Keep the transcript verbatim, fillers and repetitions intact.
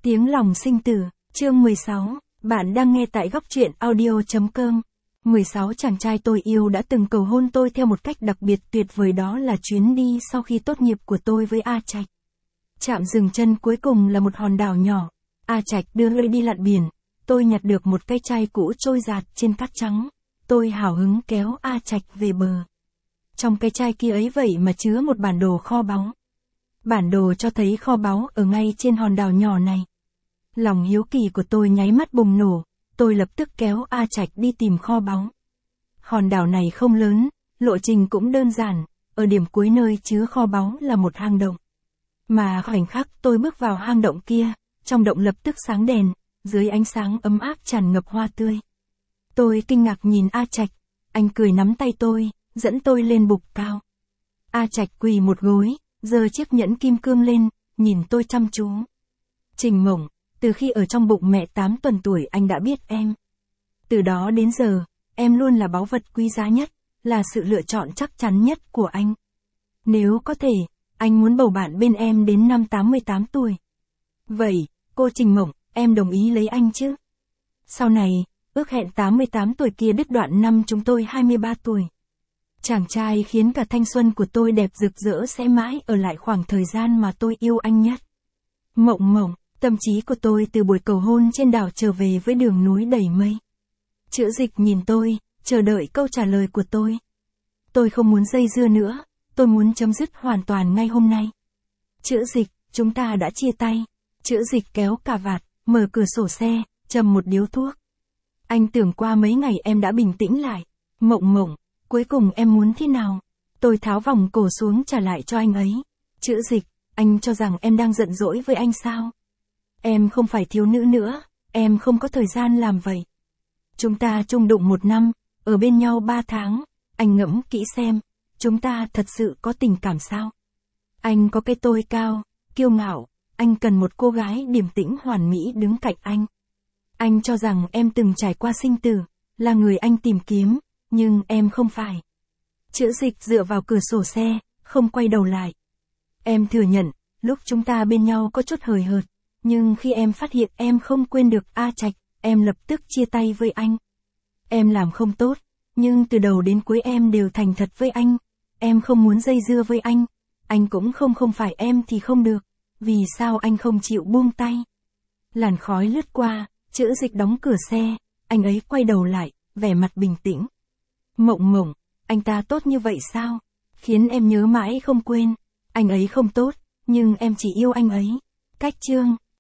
Tiếng lòng sinh tử, chương mười sáu, bạn đang nghe tại góc truyện audio chấm com. mười sáu chàng trai tôi yêu đã từng cầu hôn tôi theo một cách đặc biệt tuyệt vời, đó là chuyến đi sau khi tốt nghiệp của tôi với A Trạch. Trạm dừng chân cuối cùng là một hòn đảo nhỏ. A Trạch đưa tôi đi lặn biển, tôi nhặt được một cái chai cũ trôi dạt trên cát trắng. Tôi hào hứng kéo A Trạch về bờ. Trong cái chai kia ấy vậy mà chứa một bản đồ kho báu. Bản đồ cho thấy kho báu ở ngay trên hòn đảo nhỏ này. Lòng hiếu kỳ của tôi nháy mắt bùng nổ, tôi lập tức kéo A Trạch đi tìm kho báu. Hòn đảo này không lớn, lộ trình cũng đơn giản, ở điểm cuối nơi chứa kho báu là một hang động. Mà khoảnh khắc tôi bước vào hang động kia, trong động lập tức sáng đèn, dưới ánh sáng ấm áp tràn ngập hoa tươi. Tôi kinh ngạc nhìn A Trạch, anh cười nắm tay tôi, dẫn tôi lên bục cao. A Trạch quỳ một gối, giơ chiếc nhẫn kim cương lên, nhìn tôi chăm chú. Trình Mộng, từ khi ở trong bụng mẹ tám tuần tuổi anh đã biết em. Từ đó đến giờ, em luôn là báu vật quý giá nhất, là sự lựa chọn chắc chắn nhất của anh. Nếu có thể, anh muốn bầu bạn bên em đến năm tám mươi tám tuổi. Vậy, cô Trình Mộng, em đồng ý lấy anh chứ? Sau này, ước hẹn tám mươi tám tuổi kia đứt đoạn năm chúng tôi hai mươi ba tuổi. Chàng trai khiến cả thanh xuân của tôi đẹp rực rỡ sẽ mãi ở lại khoảng thời gian mà tôi yêu anh nhất. Mộng Mộng, tâm trí của tôi từ buổi cầu hôn trên đảo trở về với đường núi đầy mây. Chữ Dịch nhìn tôi, chờ đợi câu trả lời của tôi. Tôi không muốn dây dưa nữa, tôi muốn chấm dứt hoàn toàn ngay hôm nay. Chữ Dịch, chúng ta đã chia tay. Chữ Dịch kéo cà vạt, mở cửa sổ xe, châm một điếu thuốc. Anh tưởng qua mấy ngày em đã bình tĩnh lại. Mộng Mộng, cuối cùng em muốn thế nào? Tôi tháo vòng cổ xuống trả lại cho anh ấy. Chữ Dịch, anh cho rằng em đang giận dỗi với anh sao? Em không phải thiếu nữ nữa, em không có thời gian làm vậy. Chúng ta chung đụng một năm, ở bên nhau ba tháng, anh ngẫm kỹ xem, chúng ta thật sự có tình cảm sao? Anh có cái tôi cao, kiêu ngạo, anh cần một cô gái điềm tĩnh hoàn mỹ đứng cạnh anh. Anh cho rằng em từng trải qua sinh tử, là người anh tìm kiếm, nhưng em không phải. Chữ Dịch dựa vào cửa sổ xe, không quay đầu lại. Em thừa nhận, lúc chúng ta bên nhau có chút hời hợt, nhưng khi em phát hiện em không quên được A Trạch, em lập tức chia tay với anh. Em làm không tốt, nhưng từ đầu đến cuối em đều thành thật với anh. Em không muốn dây dưa với anh. Anh cũng không không phải em thì không được. Vì sao anh không chịu buông tay? Làn khói lướt qua, Chữ Dịch đóng cửa xe, anh ấy quay đầu lại, vẻ mặt bình tĩnh. Mộng Mộng, anh ta tốt như vậy sao? Khiến em nhớ mãi không quên. Anh ấy không tốt, nhưng em chỉ yêu anh ấy. Cách chương.